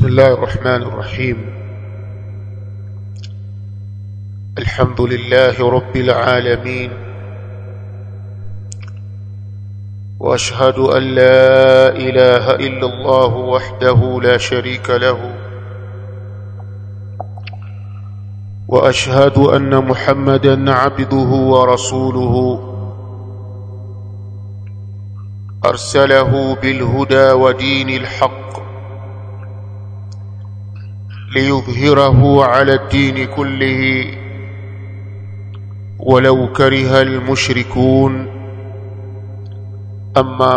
بسم الله الرحمن الرحيم. الحمد لله رب العالمين، وأشهد أن لا إله إلا الله وحده لا شريك له، وأشهد أن محمدًا عبده ورسوله أرسله بالهدى ودين الحق ليظهره على الدين كله ولو كره المشركون. أما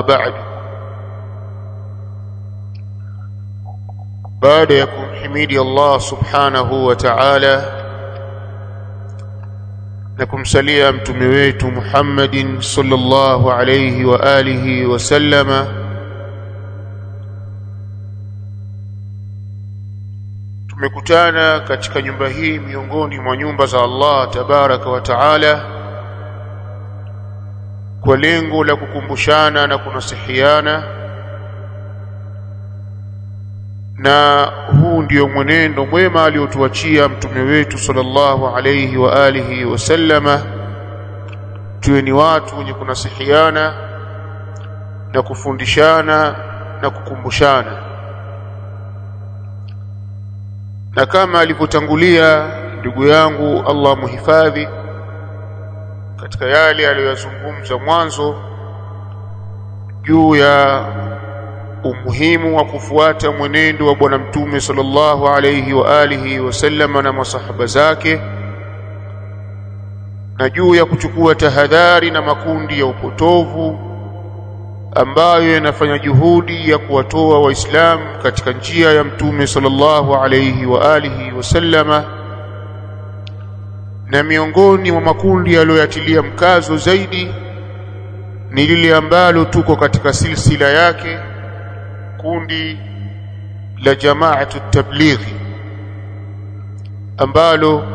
بعد يكون حميدي الله سبحانه وتعالى نكم سليا mtume wetu Muhammadin sallallahu alayhi wa alihi wa sallama. Tumekutana katika nyumba hii miongoni mwa nyumba za Allah tabaraka wa taala kwa lengo la kukumbushana na kunasihiana, na huu ndio mwenendo mwema aliotuachia mtume wetu sallallahu alayhi wa alihi wasallama. Tuwe ni watu wenye kunasihiana na kufundishana na kukumbushana, na kama alivyotangulia ndugu yangu Allah muhifadhi katika yale aliyozungumza mwanzo juu ya umuhimu wa kufuata mwenendo wa bwana mtume sallallahu alayhi wa alihi wasallama na masahaba zake, na juu ya kuchukua tahadhari na makundi ya upotovu ambayo yanafanya juhudi ya kuwatoa waislamu katika njia ya mtume sallallahu alayhi wa alihi wasallama. Na miongoni mwa makundi yaliyoyatilia mkazo zaidi ni lile ambalo tuko katika silsila yake, kundi la Jamaatu Tablighi, ambalo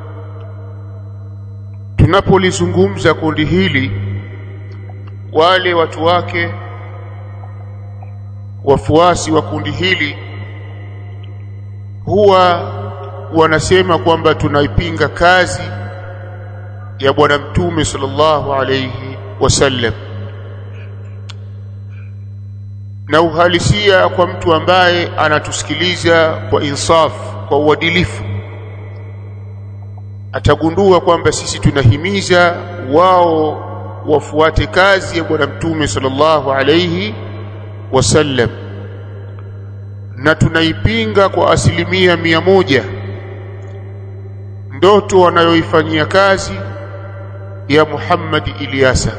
tunapolizungumza kundi hili, wale watu wake, wafuasi wa kundi hili, huwa wanasema kwamba tunaipinga kazi ya bwana mtume sallallahu alayhi wasallam. Na uhalisia kwa mtu ambaye anatusikiliza kwa insaf, kwa uadilifu, atagundua kwamba sisi tunahimiza wao wafuate kazi ya bwana mtume sallallahu alayhi wasallam, na tunaipinga kwa 100% ndoto wanayoifanyia kazi ya Muhammad Ilyasa,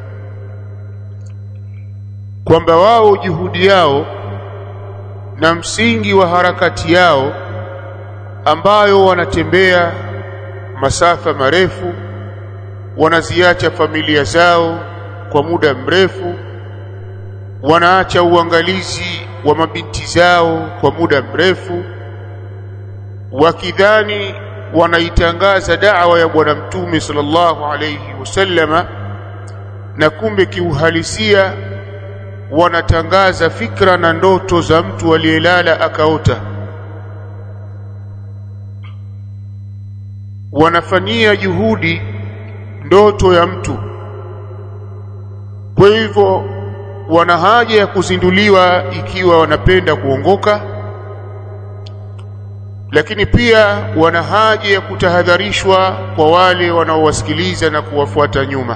kwamba wao juhudi yao na msingi wa harakati yao ambayo wanatembea masafa marefu, wanaziacha familia zao kwa muda mrefu, wanaacha uangalizi wa mabinti zao kwa muda mrefu, wakidhani wanaitangaza da'wa ya bwana mtume sallallahu alayhi wasallama, na kumbe kiuhalisia wanatangaza fikra na ndoto za mtu aliyelala akaota. Wanafanyia juhudi ndoto ya mtu. Kwa hivyo wana haja ya kuzinduliwa ikiwa wanapenda kuongoka, lakini pia wana haja ya kutahadharishwa kwa wale wanaowasikiliza na kuwafuata nyuma.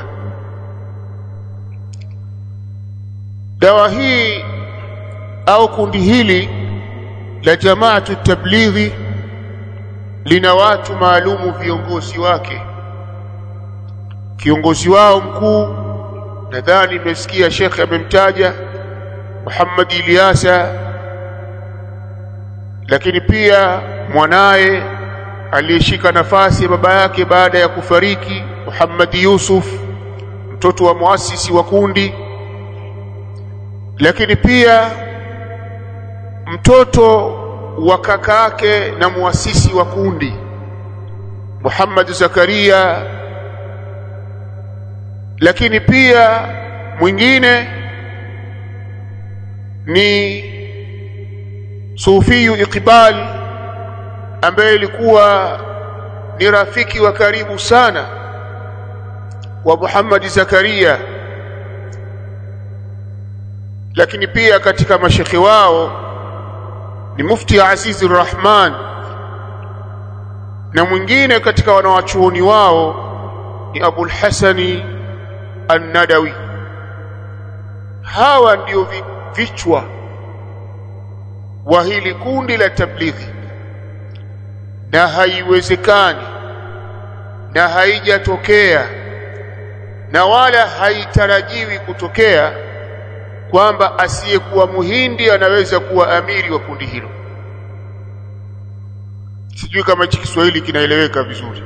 Dawa hii au kundi hili la Jamaatu Tablighi lina watu maalumu, viongozi wake. Kiongozi wao mkuu, nadhani mmesikia Sheikh amemtaja, Muhammad Ilyasa, lakini pia mwanaye aliyeshika nafasi ya baba yake baada ya kufariki, Muhammad Yusuf, mtoto wa muasisi wa kundi, lakini pia mtoto wa kakake na muasisi wa kundi, Muhammad Zakaria, lakini pia mwingine ni Sufiyu Iqbal ambaye ilikuwa ni rafiki wa karibu sana wa Muhammad Zakaria, lakini pia katika mashekhi wao ni Mufti Azizur Rahman, na mwingine katika wanawachuoni wao ni Abul Hasani An-Nadawi. Hawa ndio vichwa wa hili kundi la tablighi, na haiwezekani na haijatokea na wala haitarajiwi kutokea kwamba asiyekuwa muhindi anaweza kuwa amiri wa kundi hilo. Sijui kama hichi Kiswahili kinaeleweka vizuri.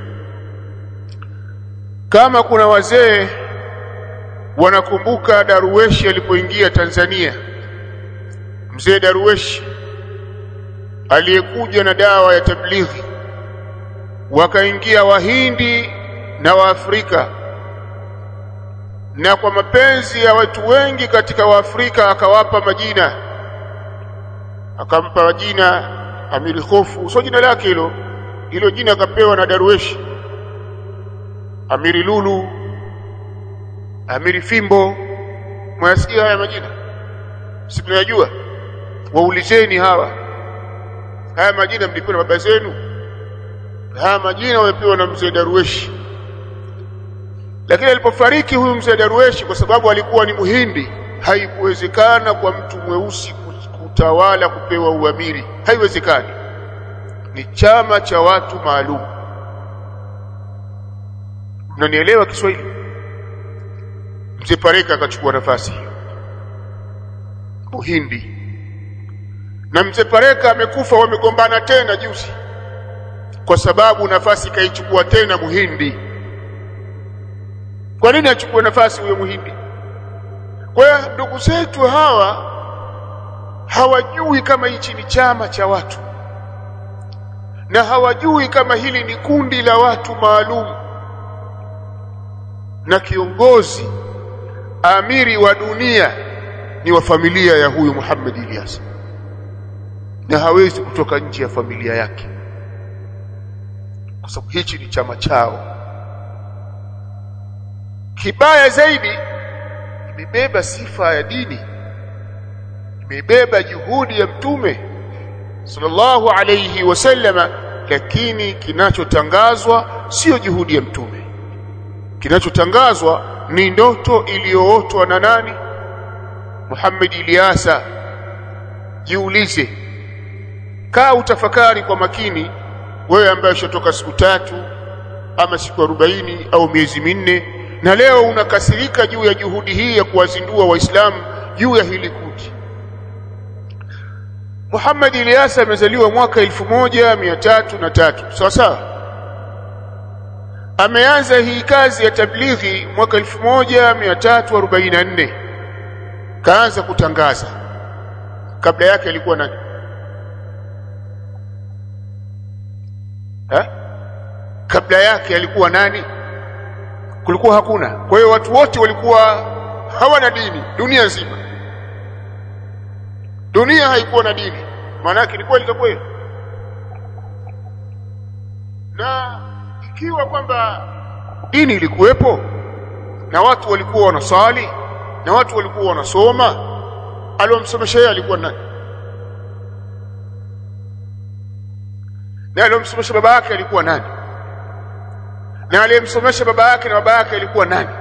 Kama kuna wazee wanakumbuka Darweshi alipoingia Tanzania, mzee Darweshi aliyekuja na dawa ya tablighi, wakaingia Wahindi na Waafrika, na kwa mapenzi ya watu wengi katika Waafrika akawapa majina. Akampa jina Amiri Khofu, sio jina lake hilo jina akapewa na Darweshi. Amiri Lulu, Amiri Fimbo, mwasikia haya majina? Si mnayajua? Waulizeni haya majina mlipewa na baba zenu? Haya majina wamepewa na mzee Darweshi. Lakini alipofariki huyu mzee Darweshi, kwa sababu alikuwa ni muhindi, haikuwezekana kwa mtu mweusi kutawala, kupewa uamiri. Haiwezekani. Ni chama cha watu maalum. Mnanielewa Kiswahili? Mzee Pareka akachukua nafasi hiyo, muhindi. Na mzee Pareka amekufa, wamegombana tena juzi, kwa sababu nafasi kaichukua tena muhindi. Kwa nini achukue nafasi huyo muhindi? Kwa hiyo ndugu zetu hawa hawajui kama hichi ni chama cha watu, na hawajui kama hili ni kundi la watu maalum, na kiongozi amiri wa dunia ni wa familia ya huyu Muhammad Ilyas, na hawezi kutoka nje ya familia yake, kwa sababu hichi ni chama chao. Kibaya zaidi, imebeba sifa ya dini, imebeba juhudi ya Mtume sallallahu alayhi wasallama, lakini kinachotangazwa sio juhudi ya Mtume. Kinachotangazwa ni ndoto iliyootwa na nani? Muhammad Ilyasa. Jiulize, kaa utafakari kwa makini, wewe ambaye ushatoka siku 3 ama siku 40 au miezi 4, na leo unakasirika juu ya juhudi hii ya kuwazindua Waislamu juu ya hili kundi. Muhammad Ilyasa amezaliwa mwaka 1303, sawa sawa. Ameanza hii kazi ya tablighi mwaka 1344, kaanza kutangaza. Kabla yake alikuwa nani? Kabla yake alikuwa nani? Kulikuwa hakuna. Kwa hiyo watu wote walikuwa hawana dini, dunia nzima. Dunia haikuwa na dini. Maana yake ni kweli kweli. Na ikiwa kwamba dini ilikuwepo na watu walikuwa wanasali na watu walikuwa wanasoma, aliyomsomesha yeye alikuwa nani? Na aliyomsomesha baba yake alikuwa nani? Na aliyemsomesha baba yake na baba yake alikuwa nani?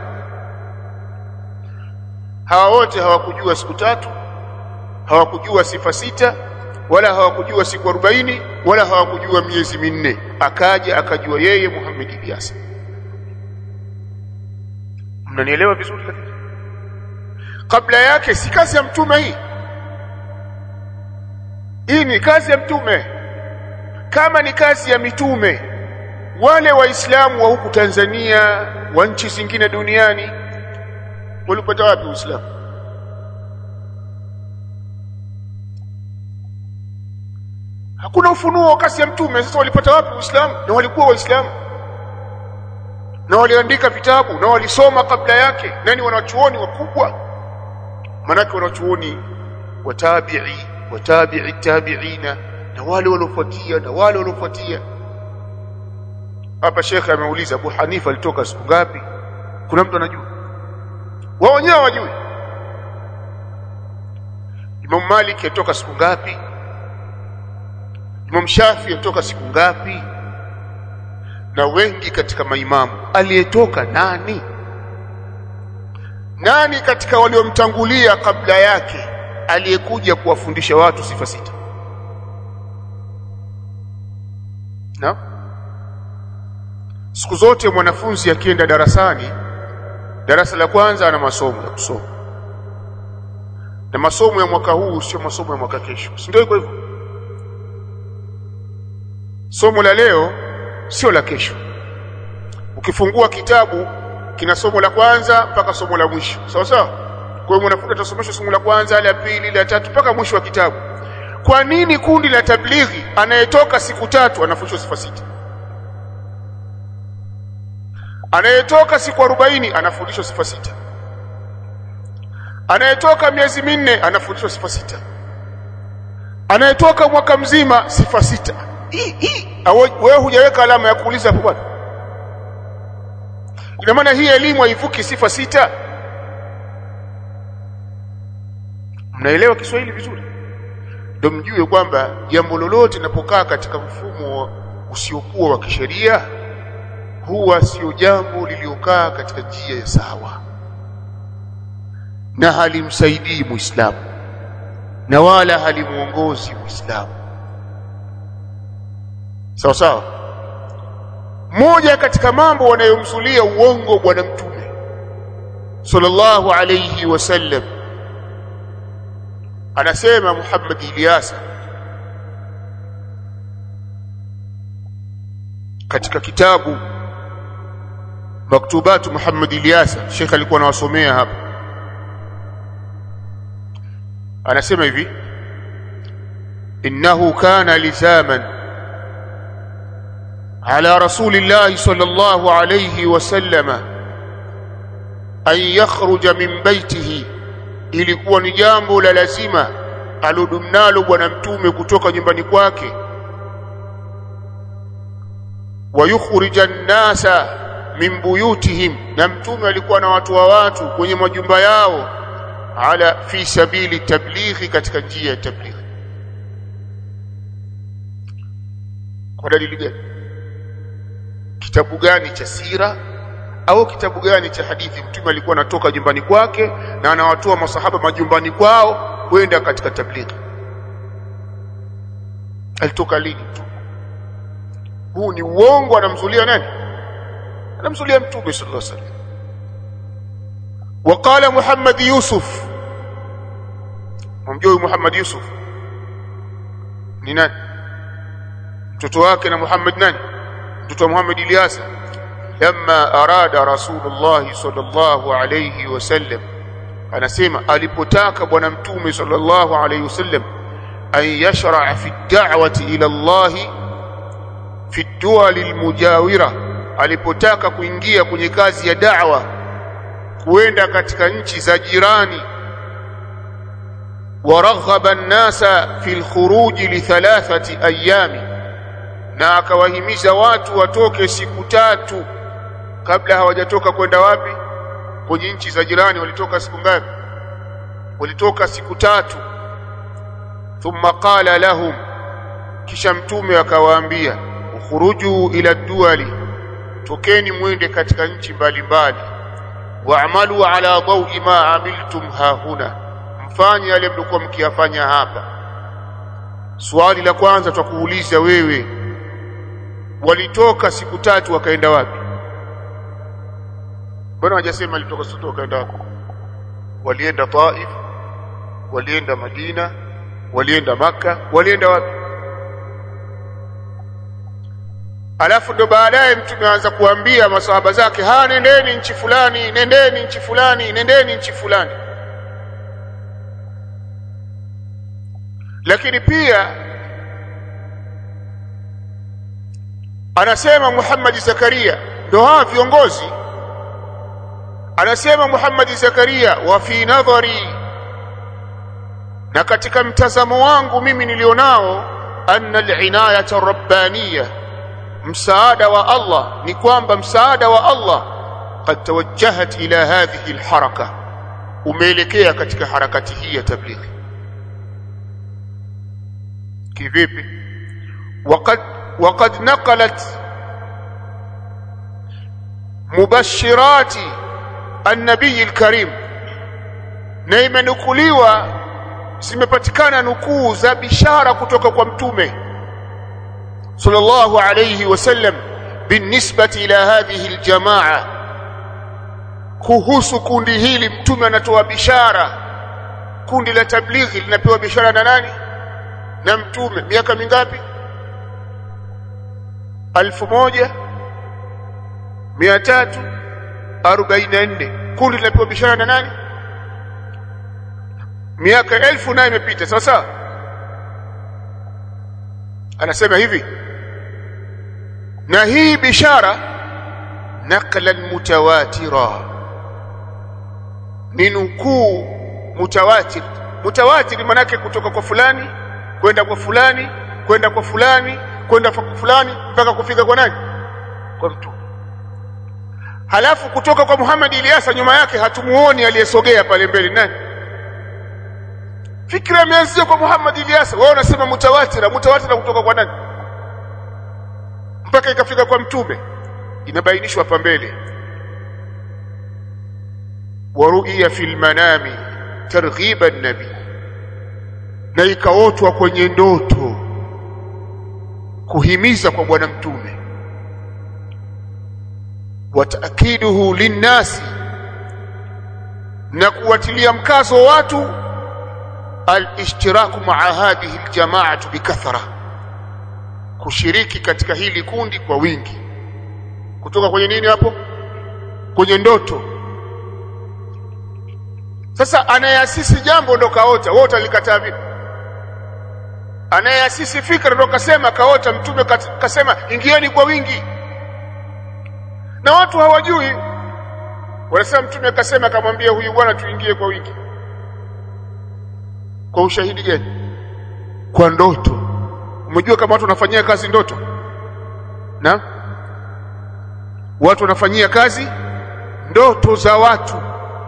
Hawa wote hawakujua siku 3, hawakujua sifa 6, wala hawakujua siku 40, wala hawakujua miezi 4. Akaja akajua yeye Muhammad Ilyas. Mnanielewa vizuri? Kabla yake si kazi ya Mtume hii. Hii ni kazi ya Mtume. Kama ni kazi ya mitume, wale Waislamu wa huku Tanzania, wa nchi zingine duniani, walipata wapi Uislamu? Hakuna ufunuo kasi ya Mtume. Sasa walipata wapi Uislamu? Na walikuwa Waislamu, na waliandika vitabu, na walisoma kabla yake. Nani wanachuoni wakubwa? Manake wanachuoni wa tabi'i wa tabi'i tabi'ina na wale waliofuatia na wale waliofuatia. Hapa Sheikh ameuliza Abu Hanifa alitoka siku ngapi? Kuna mtu anajua? Wao wenyewe hawajui. Imam Malik alitoka siku ngapi? Imam Shafi alitoka siku ngapi? Na wengi katika maimamu aliyetoka nani? Nani katika waliomtangulia kabla yake aliyekuja kuwafundisha watu sifa sita? Na siku zote mwanafunzi akienda darasani, darasa la kwanza ana masomo ya kusoma, na masomo ya mwaka huu sio masomo ya mwaka kesho, si ndio? Hivyo somo la leo sio la kesho. Ukifungua kitabu kina somo la kwanza mpaka somo la mwisho, sawa sawa. Kwa hiyo mwanafunzi atasomeshwa somo la kwanza, la pili, la tatu mpaka mwisho wa kitabu. Kwa nini kundi la tablighi anayetoka siku tatu anafundishwa sifa sita? Anayetoka siku 40 anafundishwa sifa sita. Anayetoka miezi minne anafundishwa sifa sita. Anayetoka mwaka mzima sifa sita. Wewe hujaweka alama ya kuuliza hapo bwana? Ina maana hii elimu haivuki sifa sita? Mnaelewa Kiswahili vizuri? Ndio mjue kwamba jambo lolote linapokaa katika mfumo usiokuwa wa kisheria huwa sio jambo liliokaa katika njia ya sawa, na halimsaidii Muislamu na wala halimuongozi Muislamu, sawa sawa. Moja katika mambo wanayomzulia uongo bwana Mtume sallallahu alayhi wasallam, anasema Muhammad Ilyasa katika kitabu Maktubatu Muhammad Ilyasa, Sheikh alikuwa anawasomea hapa, anasema hivi: innahu kana lizaman ala rasulillah sallallahu alayhi wasallam an yakhruja min baytihi, ilikuwa ni jambo la lazima alodumnalo bwana Mtume kutoka nyumbani kwake, wa yukhrija an-nasa min buyutihim, na Mtume alikuwa na watu wa watu kwenye majumba yao, ala fi sabili tablighi, katika njia ya tablighi. Kwa dalili gani? Kitabu gani cha sira au kitabu gani cha hadithi Mtume alikuwa anatoka nyumbani kwake na anawatoa masahaba majumbani kwao kwenda katika tablighi? Alitoka lini Mtume? Huu ni uongo. Anamzulia nani? Anamzulia Mtume sallallahu alaihi wasallam. Waqala Muhammad Yusuf, mjui Muhammad Yusuf ni nani? Mtoto wake na Muhammad nani? Mtoto wa Muhammad Ilyasa. Lamma arada Rasulullah sallallahu alayhi wasallam, anasema alipotaka bwana Mtume sallallahu alayhi wasallam an yashra'a fi ad-da'wati ila Allah fi ad-duwal al-mujawira, alipotaka kuingia kwenye kazi ya da'wa kuenda katika nchi za jirani, waraghaba an-nasa fi al-khuruj li 3 ayami, na akawahimiza watu watoke siku 3 kabla hawajatoka kwenda wapi? Kwenye nchi za jirani. Walitoka siku ngapi? Walitoka siku 3. Thumma qala lahum, kisha Mtume akawaambia, ukhuruju ila duwali, tokeni mwende katika nchi mbalimbali, wa'malu ala dawi ma amiltum hahuna, mfanye yale mlikuwa mkiyafanya hapa. Swali la kwanza tutakuuliza wewe, walitoka siku 3 wakaenda wapi? Bwana hajasema alitoka siku 3 wakaenda wapi. Walienda Taif, walienda Madina, walienda Makka, walienda wapi? Alafu ndo baadaye Mtume aanza kuambia masahaba zake, nendeni nchi fulani, nendeni nchi fulani, nendeni nchi fulani. Lakini pia anasema Muhammad Zakaria, ndo hawa viongozi, anasema Muhammad Zakaria, wa fi nadhari na katika mtazamo wangu mimi nilionao, anna al-inayata ar-rabbaniyya, msaada wa Allah, ni kwamba msaada wa Allah qad tawajjahat ila hadhihi al-haraka, umeelekea katika harakati hii ya tablighi. kivipi? وقد نقلت مبشرات النبي الكريم، na imenukuliwa, zimepatikana nukuu za bishara kutoka kwa mtume sallallahu alayhi wasallam binisbati ila hadhihi aljamaa, kuhusu kundi hili. Mtume anatoa bishara, kundi la tablighi linapewa bishara na nani? Na mtume. Miaka mingapi? 1344. Kundi linapewa bishara na nani? Miaka 1000 nayo imepita. Sasa anasema hivi, na hii bishara naqlan mutawatira, ni nukuu mutawatir. Mutawatir manake kutoka kwa fulani kwenda kwa fulani kwenda kwa fulani kwenda kwa fulani mpaka kufika kwa nani? Kwa mtume. Halafu kutoka kwa Muhammad Ilyasa nyuma yake hatumuoni aliyesogea pale mbele nani? Fikra imeanzia kwa Muhammad Ilyasa, wao wanasema mutawatira. Mutawatira kutoka kwa nani mpaka ikafika kwa mtume? Inabainishwa hapa mbele. Waru'ya fil manami targhiban nabi, na ikaotwa kwenye ndoto kuhimiza kwa bwana mtume. Wa ta'kiduhu linnasi, na kuwatilia mkazo watu al-ishtiraku ma'a hadhihi al-jama'atu bikathra, kushiriki katika hili kundi kwa wingi. Kutoka kwenye nini hapo? Kwenye ndoto. Sasa anayeasisi jambo ndo kaota, wote alikataa vipi? Anayeasisi fikra ndo kasema kaota, mtume kasema ingieni kwa wingi, na watu hawajui. Wanasema mtume kasema, akamwambia huyu bwana tuingie kwa wingi. Kwa ushahidi gani? Kwa ndoto. Umejua kama watu wanafanyia kazi ndoto? Na watu wanafanyia kazi ndoto za watu.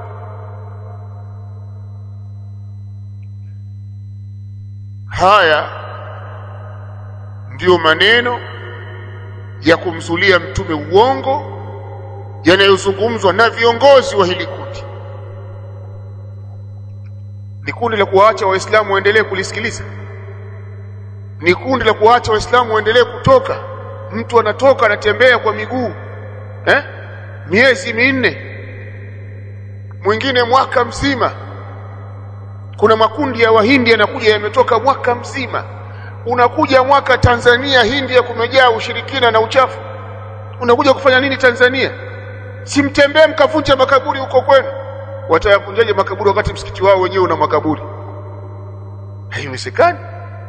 Haya ndiyo maneno ya kumzulia mtume uongo yanayozungumzwa na viongozi wa hili kundi. Ni kundi la kuacha waislamu waendelee kulisikiliza, ni kundi la kuacha waislamu waendelee kutoka. Mtu anatoka anatembea kwa miguu miezi 4, mwingine mwaka mzima. Kuna makundi ya wahindi yanakuja yametoka mwaka mzima. Unakuja mwaka Tanzania, India kumejaa ushirikina na uchafu. Unakuja kufanya nini Tanzania? Simtembee mkavunja makaburi huko kwenu. Watayavunjaje makaburi wakati msikiti wao wenyewe una makaburi? Haiwezekani.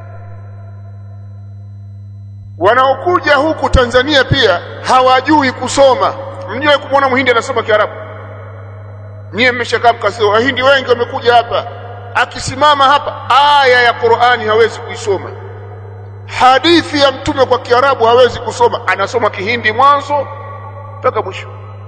Wanaokuja huku Tanzania pia hawajui kusoma. Mnyewe kumwona Mhindi anasoma Kiarabu? Nyie mmeshakaa mkasema Wahindi wengi wamekuja hapa, akisimama hapa aya ya Qur'ani hawezi kuisoma, hadithi ya mtume kwa Kiarabu hawezi kusoma, anasoma Kihindi mwanzo mpaka mwisho.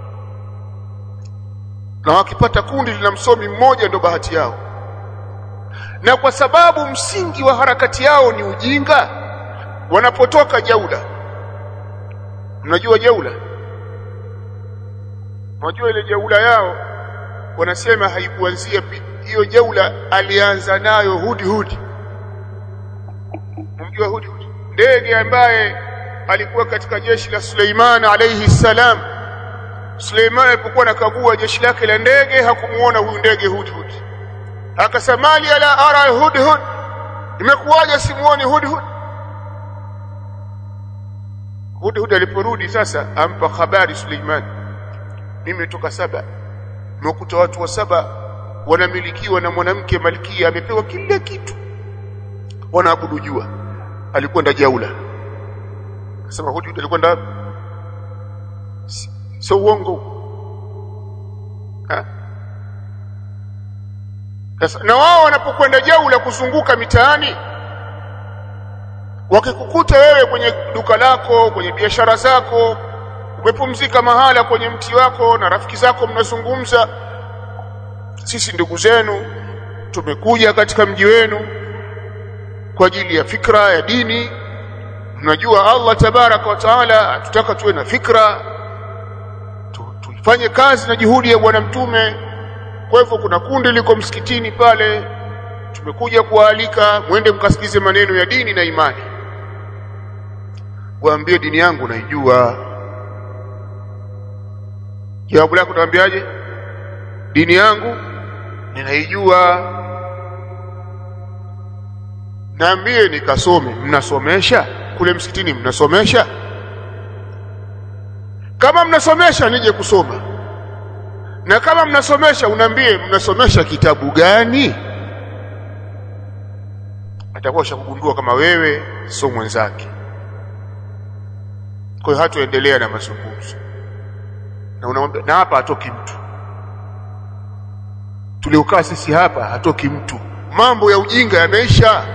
Na wakipata kundi lina msomi mmoja ndo bahati yao. Na kwa sababu msingi wa harakati yao ni ujinga, wanapotoka jaula. Mnajua jaula? Mnajua ile jaula yao wanasema haikuanzia hiyo jaula, alianza nayo Hudhud. Mnajua Hudhud? Ndege ambaye alikuwa katika jeshi la Suleiman alayhi salam. Suleiman alipokuwa nakagua jeshi lake la ndege hakumuona huyu ndege Hudhud. Akasema li ala ara Hudhud, imekuwaje simuoni Hudhud? Hudhud aliporudi sasa ampa habari Suleiman, mimi toka Saba, nimekuta watu wa Saba wanamilikiwa na mwanamke malkia, amepewa kila kitu, wanaabudu jua. Alikwenda jaula. Akasema Hudhud alikwenda so uongo. Sasa na wao wanapokwenda jaula kuzunguka mitaani, wakikukuta wewe kwenye duka lako, kwenye biashara zako, umepumzika mahala kwenye mti wako na rafiki zako mnazungumza, sisi ndugu zenu tumekuja katika mji wenu kwa ajili ya fikra ya dini, mnajua Allah tabaraka wa taala tutaka tuwe na fikra, tuifanye kazi na juhudi ya bwana mtume. Kwa hivyo kuna kundi liko msikitini pale, tumekuja kuwaalika mwende mkasikize maneno ya dini na imani. Waambie dini yangu naijua. Jawabu lako utaambiaje? Dini yangu ninaijua. Naambie nikasome. Mnasomesha kule msikitini? Mnasomesha? Kama mnasomesha nije kusoma, na kama mnasomesha unaambie mnasomesha kitabu gani. Atakuwa shakugundua kama wewe sio mwenzake. Kwa hiyo hatuendelea na mazungumzo, na unamwambia na hapa hatoki mtu, tuliokaa sisi hapa hatoki mtu, mambo ya ujinga yameisha.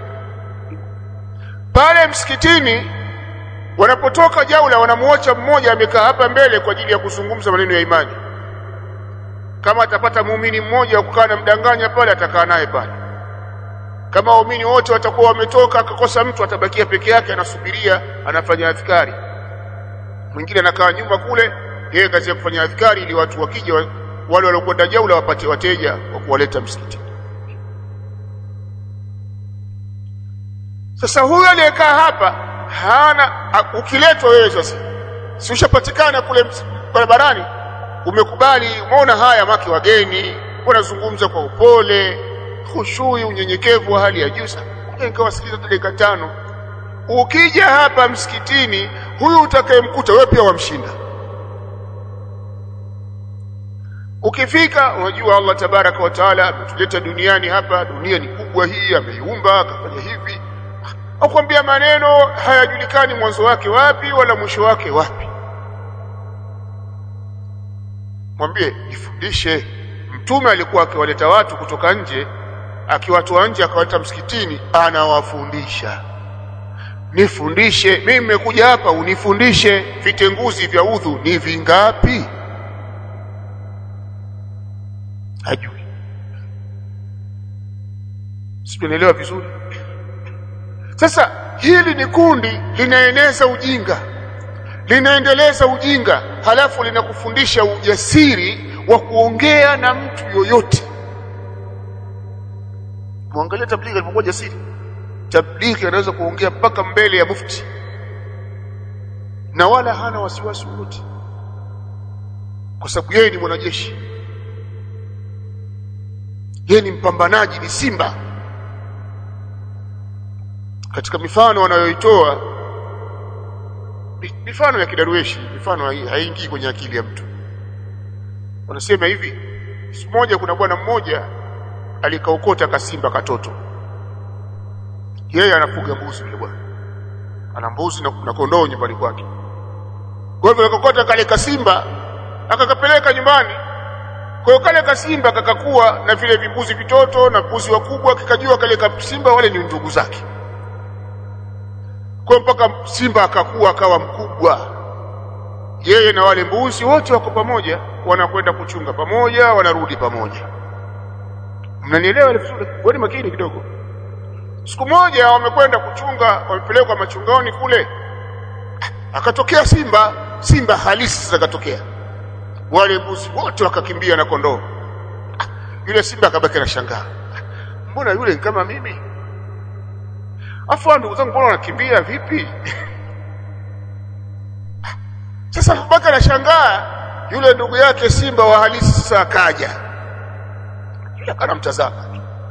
Pale msikitini wanapotoka jaula wanamuacha mmoja amekaa hapa mbele kwa ajili ya kuzungumza maneno ya imani. Kama atapata muumini mmoja kukaa na mdanganya pale, atakaa naye pale. Kama waumini wote watakuwa wametoka akakosa mtu, atabakia peke yake anasubiria, anafanya adhikari. Mwingine anakaa nyuma kule, yeye kazi ya kufanya adhikari ili watu wakija wale waliokwenda jaula wapate wateja wa kuwaleta msikitini. Sasa huyo aliyekaa hapa hana, ukiletwa wewe sasa si ushapatikana kule barabarani, umekubali, umeona haya maki wageni, unazungumza kwa upole, khushui, unyenyekevu wa hali ya juu. Nikawasikiliza dakika 5. Ukija hapa msikitini, huyu utakayemkuta wewe pia wamshinda. Ukifika unajua Allah tabaraka wa taala ametuleta duniani hapa, dunia ni kubwa hii, ameiumba akafanya hivi. Akwambia maneno hayajulikani mwanzo wake wapi wala mwisho wake wapi. Mwambie nifundishe. Mtume alikuwa akiwaleta watu kutoka nje, akiwatoa nje akawaleta msikitini, anawafundisha. Nifundishe, mimi nimekuja hapa unifundishe. Vitenguzi vya udhu ni vingapi? Hajui. Sielewa vizuri. Sasa hili ni kundi linaeneza ujinga, linaendeleza ujinga, halafu linakufundisha ujasiri wa kuongea na mtu yoyote. Muangalie tablighi alipokuwa jasiri. Tablighi anaweza kuongea mpaka mbele ya mufti na wala hana wasiwasi wote, kwa sababu yeye ni mwanajeshi, yeye ni mpambanaji, ni simba. Katika mifano wanayoitoa, mifano ya kidarueshi, mifano haingii kwenye akili ya mtu. Wanasema hivi, siku moja kuna bwana mmoja alikaokota kasimba katoto. Yeye anafuga mbuzi yule bwana, ana mbuzi na kondoo nyumbani kwake. Kwa hivyo akakokota kale kasimba akakapeleka nyumbani. Kwa hiyo kale kasimba kakakuwa na vile vimbuzi vitoto na mbuzi wakubwa, kikajua kale kasimba wale ni ndugu zake. Kwa mpaka simba akakuwa akawa mkubwa, yeye na wale mbuzi wote wako pamoja, wanakwenda kuchunga pamoja, wanarudi pamoja. Mnanielewa vizuri? Wewe makini kidogo. Siku moja wamekwenda kuchunga, wamepelekwa machungani kule, akatokea simba halisi. Sasa akatokea, wale mbuzi wote wakakimbia na kondoo. Yule simba akabaki na shangaa, mbona yule kama mimi? Afu ndugu zangu mbona wanakimbia vipi? Sasa baka na shangaa, yule ndugu yake simba wa halisi sasa akaja. Yule akanamtazama,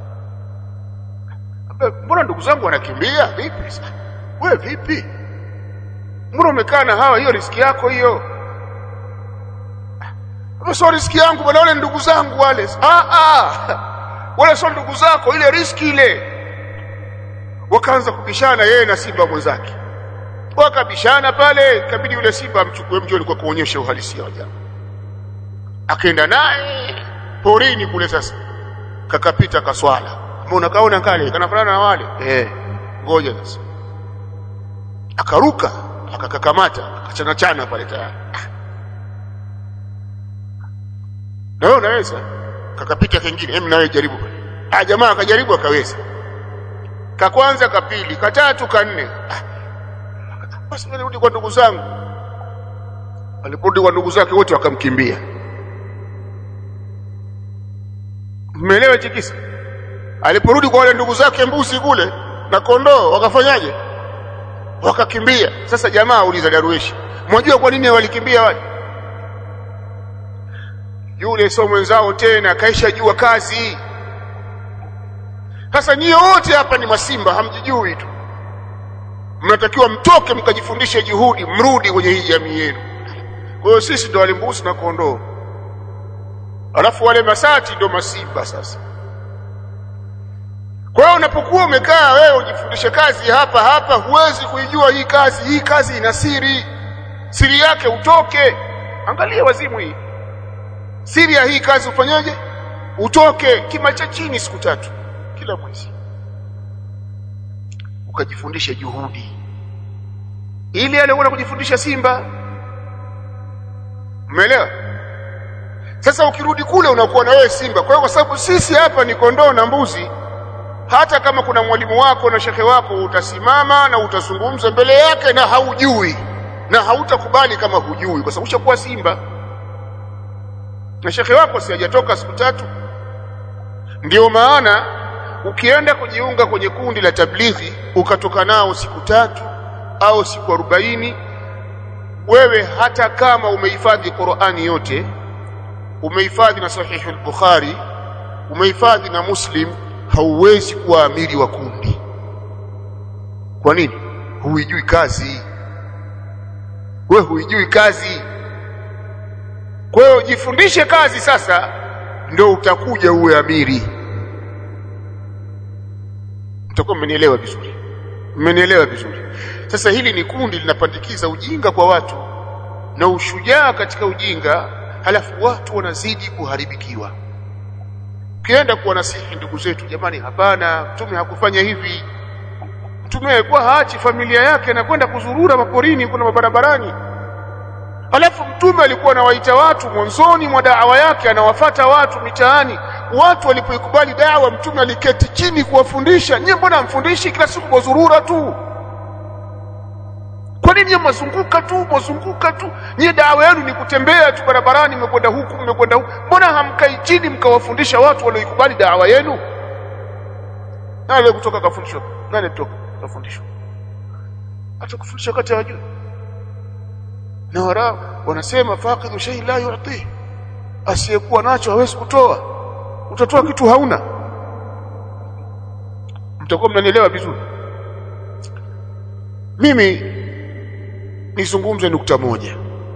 mbona ndugu zangu wanakimbia vipi? Wewe vipi? Mbona umekaa na hawa, hiyo riski yako hiyo? Sio riski yangu bwana, wale ndugu zangu wale. Wale sio ndugu zako, ile riski ile. Wakaanza kubishana yeye na simba mwenzake. Wakabishana pale, ikabidi yule simba amchukue mjoni kwa kuonyesha uhalisia wa jambo. Akaenda naye porini kule. Sasa kakapita kaswala, mbona kaona kale kanafanana na wale, ngoja sasa. Akaruka akakakamata akachana chana pale tayari. Na wewe unaweza kakapita kingine, na wewe jaribu pale. Jamaa akajaribu akaweza, ka kwanza ka pili ka tatu ka nne. Basi nirudi kwa ndugu zangu. Aliporudi kwa ndugu zake wote wakamkimbia. Mmeelewa chikisa? Aliporudi kwa wale ndugu zake mbuzi kule na kondoo, wakafanyaje? Wakakimbia. Sasa jamaa uliza Darweshi, mnajua kwa nini walikimbia wale? Yule sio mwenzao tena, kaisha jua kazi. Sasa nyie wote hapa ni masimba, hamjijui tu. Mnatakiwa mtoke mkajifundishe juhudi, mrudi kwenye hii jamii yenu. Kwa hiyo sisi ndo wale mbuzi na kondoo, alafu wale masati ndo masimba. Sasa kwa hiyo unapokuwa umekaa wewe ujifundishe kazi hapa hapa, huwezi kuijua hii kazi. Hii kazi ina siri, siri yake utoke. Angalia wazimu hii, siri ya hii kazi ufanyaje? Utoke kima cha chini siku 3 kila mwezi, ukajifundisha juhudi ili aliona kujifundisha simba. Umeelewa? Sasa ukirudi kule unakuwa na wewe simba. Kwa hiyo kwa sababu sisi hapa ni kondoo na mbuzi, hata kama kuna mwalimu wako na shekhe wako, utasimama na utazungumza mbele yake na haujui, na hautakubali kama hujui, kwa sababu ushakuwa simba. Na shekhe wako si hajatoka siku 3. Ndio maana ukienda kujiunga kwenye kundi la tablighi ukatoka nao siku 3 au siku 40, wewe hata kama umehifadhi Qur'ani yote, umehifadhi na Sahih al-Bukhari, umehifadhi na Muslim, hauwezi kuwa amiri wa kundi. Kwa nini? Huijui kazi. Wewe huijui kazi. Kwa hiyo jifundishe kazi sasa, ndio utakuja uwe amiri. Mtakuwa mmenielewa vizuri? Mmenielewa vizuri? Sasa hili ni kundi linapandikiza ujinga kwa watu na ushujaa katika ujinga, halafu watu wanazidi kuharibikiwa. Ukienda kuwanasihi ndugu zetu, jamani, hapana, Mtume hakufanya hivi. Mtume alikuwa haachi familia yake na kwenda kuzurura maporini kuna mabarabarani. Halafu Mtume alikuwa anawaita watu mwanzoni mwa da'wa yake, anawafuata watu mitaani. Watu walipoikubali da'wa, Mtume aliketi chini kuwafundisha. Nyinyi mbona mfundishi kila siku kuzurura tu? Kwa nini mnazunguka tu? Nyinyi da'wa yenu ni kutembea tu barabarani, mmekwenda huku mmekwenda huku. Mbona hamkai chini mkawafundisha watu walioikubali da'wa yenu? Nani kutoka kafundishwa? Nani kutoka kafundishwa? Hata kufundisha kati hawajui. Na wara wanasema faqidhu shay la yu'ti, asiyekuwa nacho hawezi kutoa. Utatoa kitu hauna. Mtakuwa mnanielewa vizuri? Mimi nizungumze nukta moja.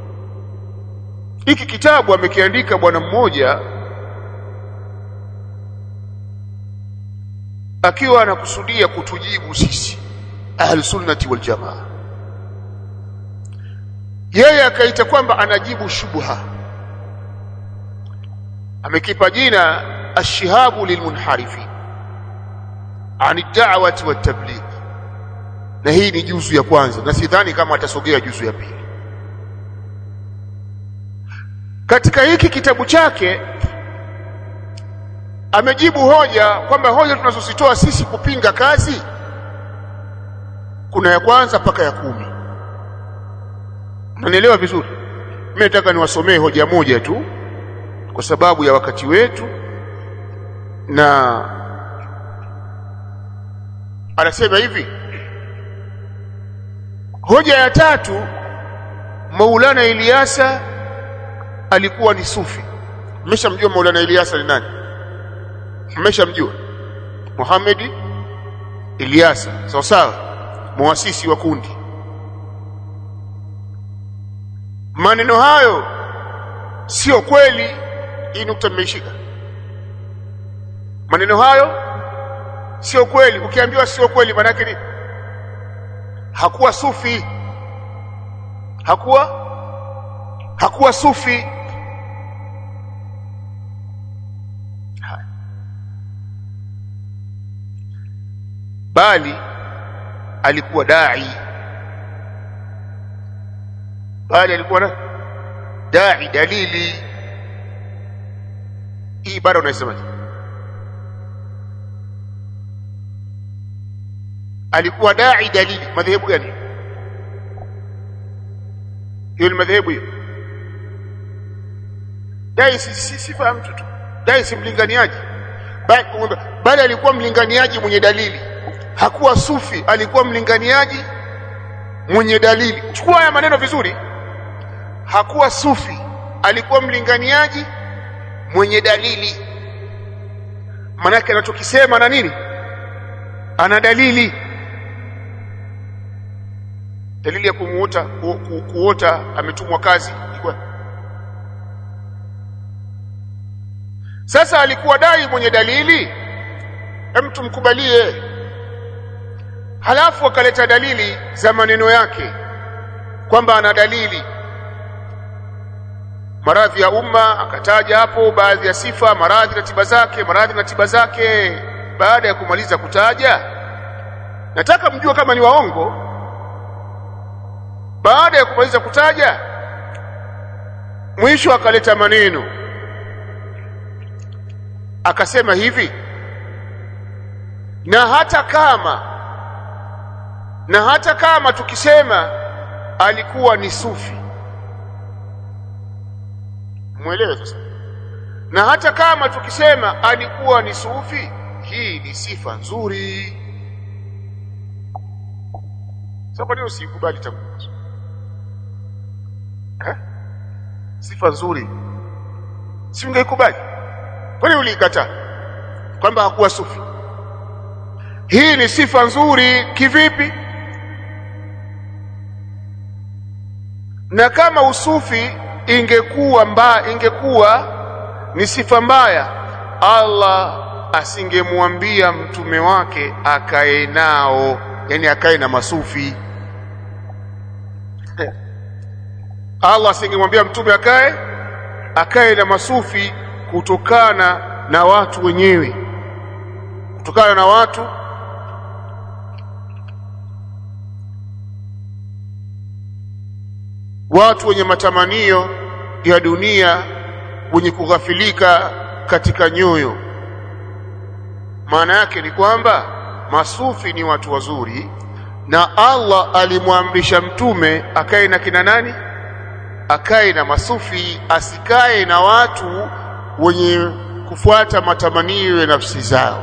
Hiki kitabu amekiandika bwana mmoja akiwa anakusudia kutujibu sisi Ahlus-Sunnati wal Jamaa. Yeye akaita kwamba anajibu shubha. Amekipa jina Ash-Shihabu lilmunharifi ani ad-da'wati wat-tabligh. Na hii ni juzu ya kwanza, na sidhani kama atasogea juzu ya pili. Katika hiki kitabu chake amejibu hoja kwamba hoja tunazozitoa sisi kupinga kazi kuna ya kwanza mpaka ya 10. Mnaelewa vizuri? Mimi nataka niwasomee hoja moja tu kwa sababu ya wakati wetu. Na anasema hivi, hoja ya 3, Maulana Ilyasa alikuwa ni sufi. Mmeshamjua Maulana Ilyasa ni nani? Mmeshamjua Muhammad Ilyasa, sawa sawa, muasisi wa kundi. Maneno hayo sio kweli. Hii nukta mmeishika. Maneno hayo sio kweli. Ukiambiwa sio kweli maana yake ni hakuwa sufi. Hakuwa sufi. bali alikuwa dai, bali alikuwa dai dalili. Hii bado unasemaje? alikuwa dai dalili. Madhehebu gani hiyo? Ni madhehebu hiyo? Dai si sifa mtu tu, dai si mlinganiaji, bali alikuwa mlinganiaji mwenye dalili. Hakuwa sufi, alikuwa mlinganiaji mwenye dalili. Chukua haya maneno vizuri. Hakuwa sufi, alikuwa mlinganiaji mwenye dalili. Maana yake anachokisema na nini? Ana dalili. Dalili ya kuota ametumwa kazi ilikuwa. Sasa alikuwa dai mwenye dalili, mtu mkubalie. Halafu akaleta dalili za maneno yake kwamba ana dalili. Maradhi ya umma akataja hapo baadhi ya sifa, maradhi na tiba zake. Baada ya kumaliza kutaja, nataka mjue kama ni waongo. Baada ya kumaliza kutaja, mwisho akaleta maneno akasema hivi, na hata kama tukisema alikuwa ni sufi, muelewe sasa, na hata kama tukisema alikuwa ni sufi, hii ni sifa nzuri. Sasa ndio usikubali tangu mwanzo. Sifa nzuri si ungeikubali? Kwani uliikataa kwamba hakuwa sufi? Hii ni sifa nzuri kivipi? Na kama usufi ingekuwa ni sifa mbaya, Allah asingemwambia mtume wake akae nao, yani akae na masufi. Allah asingemwambia mtume akae na masufi, kutokana na watu wenyewe, kutokana na watu wenye matamanio ya dunia, wenye kughafilika katika nyoyo. Maana yake ni kwamba masufi ni watu wazuri, na Allah alimwamrisha mtume akae na kina nani? Akae na masufi, asikae na watu wenye kufuata matamanio ya nafsi zao.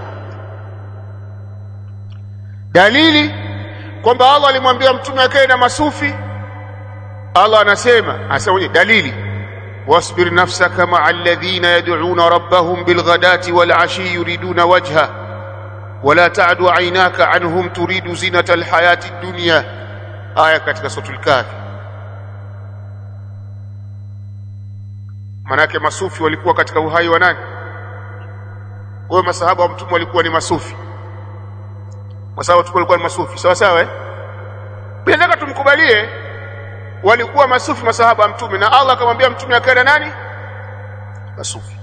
Dalili kwamba Allah alimwambia mtume akae na masufi, Allah anasema dalili, wasbir nafsaka ma'a alladhina yad'una rabbahum bilghadati walashi yuriduna wajha wala ta'du 'aynaka 'anhum turidu zinata alhayati ad-dunya. Aya katika suratul Kahfi. Manake masufi walikuwa katika uhai wa nani? Wao masahaba wa mtume walikuwa ni masufi. Masahaba walikuwa ni masufi, sawa sawa Bila nataka tumkubalie walikuwa masufi masahaba wa mtume, na Allah akamwambia mtume akae na nani? Masufi.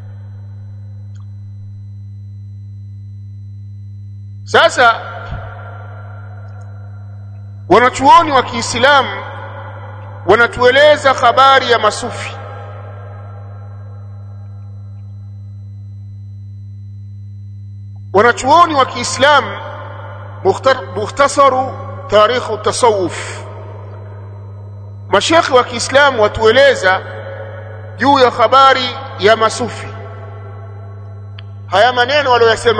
Sasa wanachuoni wa Kiislamu wanatueleza habari ya masufi. Wanachuoni wa Kiislamu mukhtasaru tarikhu tasawuf, mashekhi wa Kiislamu watueleza juu ya habari ya masufi. Haya maneno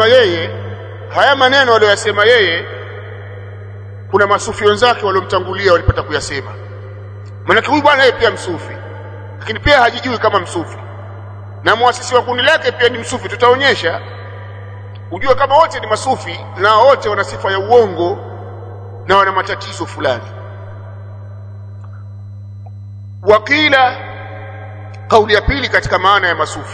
waliyosema yeye, kuna masufi wenzake waliomtangulia walipata kuyasema. Maana huyu bwana yeye pia msufi, lakini pia hajijui kama msufi, na muasisi wa kundi lake pia ni msufi. Tutaonyesha ujue kama wote ni masufi na wote wana sifa ya uongo na wana matatizo fulani. Wakila, kauli ya pili katika maana ya masufi,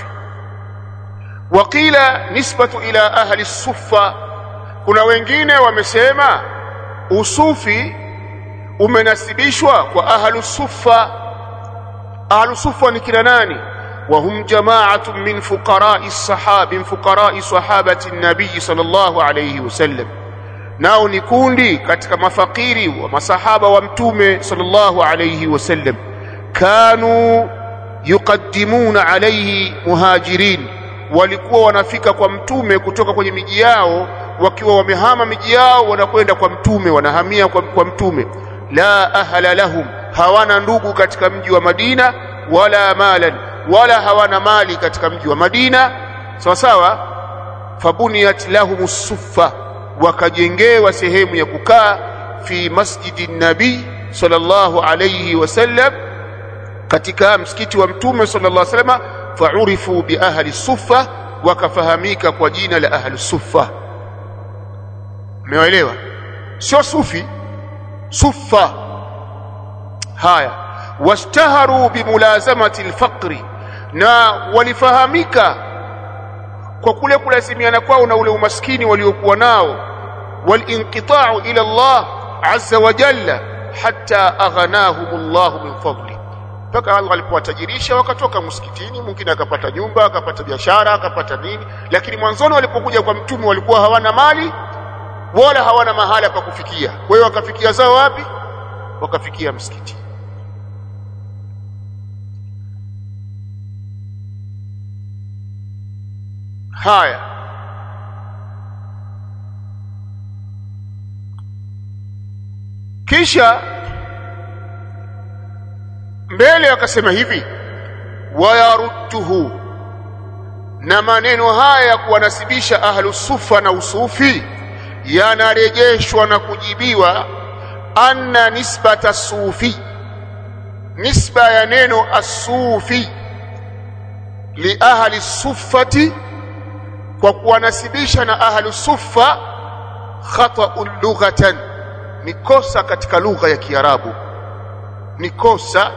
wakila nisbatu ila ahli suffa. Kuna wengine wamesema usufi umenasibishwa kwa ahli suffa. Ahli suffa ni kina nani? وهم جماعة من فقراء الصحابة، من فقراء صحابة النبي صلى الله عليه وسلم. nao ni kundi katika mafakiri wa masahaba wa mtume sallallahu alayhi wasallam. Kanu yuqaddimuna alayhi muhajirin, walikuwa wanafika kwa mtume kutoka kwenye miji yao, wakiwa wamehama miji yao wanakwenda kwa mtume, wanahamia kwa mtume. La ahla lahum, hawana ndugu katika mji wa Madina, wala malan, wala hawana mali katika mji wa Madina, sawa sawa. Fabuniyat lahumus suffa, wakajengewa sehemu ya kukaa fi masjidin nabii sallallahu alayhi wasallam, katika msikiti wa mtume sallallahu alayhi wasallam. Fa'urifu bi ahli suffa, wakafahamika kwa jina la ahli suffa. Umeelewa? Sio sufi, suffa. Haya, washtaharu bimulazamati alfaqri, na walifahamika kwa kule kulazimiana kwao na ule umaskini waliokuwa nao. Walinqita'u ila Allah azza wa jalla hatta aghnahumullahu min fadli, mpaka Allah alipowatajirisha wakatoka msikitini, mwingine akapata nyumba, akapata biashara, akapata nini. Lakini mwanzoni walipokuja kwa mtume walikuwa hawana mali wala hawana mahala pa kufikia. Kwa hiyo wakafikia zao wapi? Wakafikia msikiti. Haya, kisha mbele akasema hivi, wayarudduhu, na maneno haya ya kuwanasibisha ahlu sufa na usufi yanarejeshwa na kujibiwa, anna nisbata sufi, nisba ya neno as-sufi li ahli sufati, kwa kuwanasibisha na ahlu sufa, khata'un lughatan, ni kosa katika lugha ya Kiarabu, ni kosa.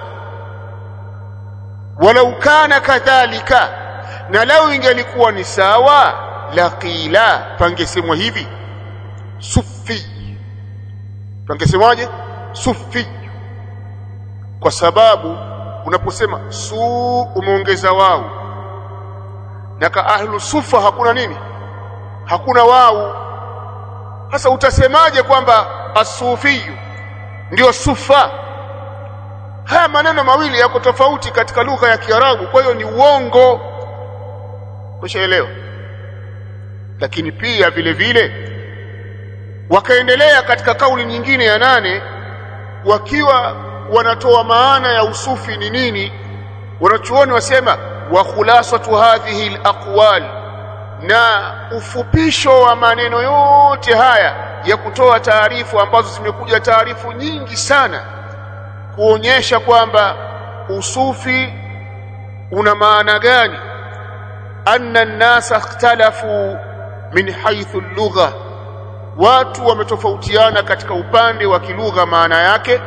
Walau kana kadhalika, na lau ingelikuwa ni sawa, laqila, pangesemwa hivi sufi, pangesemwaje? Sufi. Kwa sababu unaposema su umeongeza wao, na ka ahlu sufa hakuna nini? Hakuna wao. Sasa utasemaje kwamba as-sufi ndio sufa? Haya maneno mawili yako tofauti katika lugha ya Kiarabu, kwa hiyo ni uongo. Ushaelewa? Lakini pia vile vile wakaendelea katika kauli nyingine ya 8, wakiwa wanatoa maana ya usufi ni nini. Wanachuoni wasema wa khulasatu hadhihi alaqwal, na ufupisho wa maneno yote haya ya kutoa taarifu ambazo zimekuja taarifu nyingi sana kuonyesha kwamba usufi una maana gani. Anna an-nasa ikhtalafu min haythu al-lugha, watu wametofautiana katika upande wa kilugha maana yake.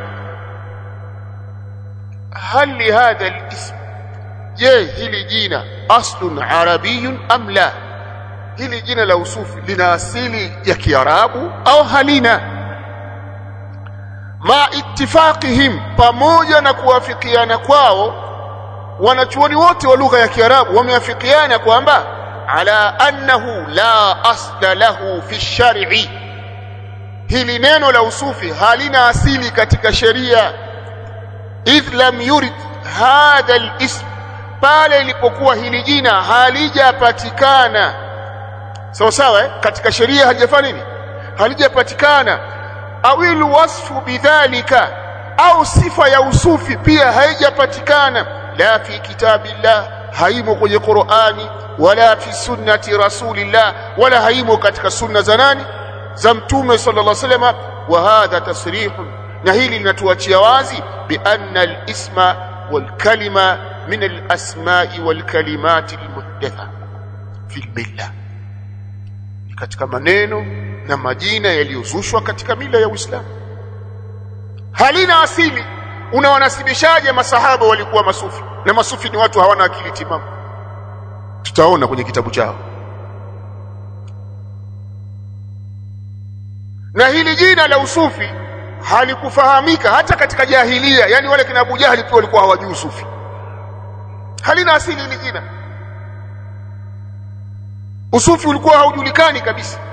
Hal li hadha al-ism, je, hili jina aslun arabiyun am la? Hili jina la usufi lina asili ya Kiarabu au halina? Ma ittifaqihim, pamoja na kuwafikiana kwao, wanachuoni wote wa lugha ya Kiarabu wameafikiana kwamba ala annahu la asla lahu fi shar'i, hili neno la usufi halina asili katika sheria. Idh lam yurid hadha al-ism, pale ilipokuwa hili jina halijapatikana sawa sawa katika sheria, hajafanya nini? Halijapatikana. Awil wasfu bidhalika, au sifa ya usufi pia haijapatikana. La fi kitabillah, haimo kwenye Qur'ani, wala fi sunnati rasulillah, wala haimo katika sunna za nani? Za mtume sallallahu alaihi wasallam. Wa hadha tasrihun, na hili linatuachia wazi bi anna al-isma wal kalima min al-asma'i wal kalimati al-muhdatha fi al-millah, katika maneno na majina yaliyozushwa katika mila ya Uislamu. Halina asili. Unawanasibishaje masahaba walikuwa masufi? Na masufi ni watu hawana akili timamu, tutaona kwenye kitabu chao. Na hili jina la usufi halikufahamika hata katika jahilia, yani wale kina Abu Jahali pia walikuwa hawajui usufi. Halina asili hili jina. Usufi ulikuwa haujulikani kabisa.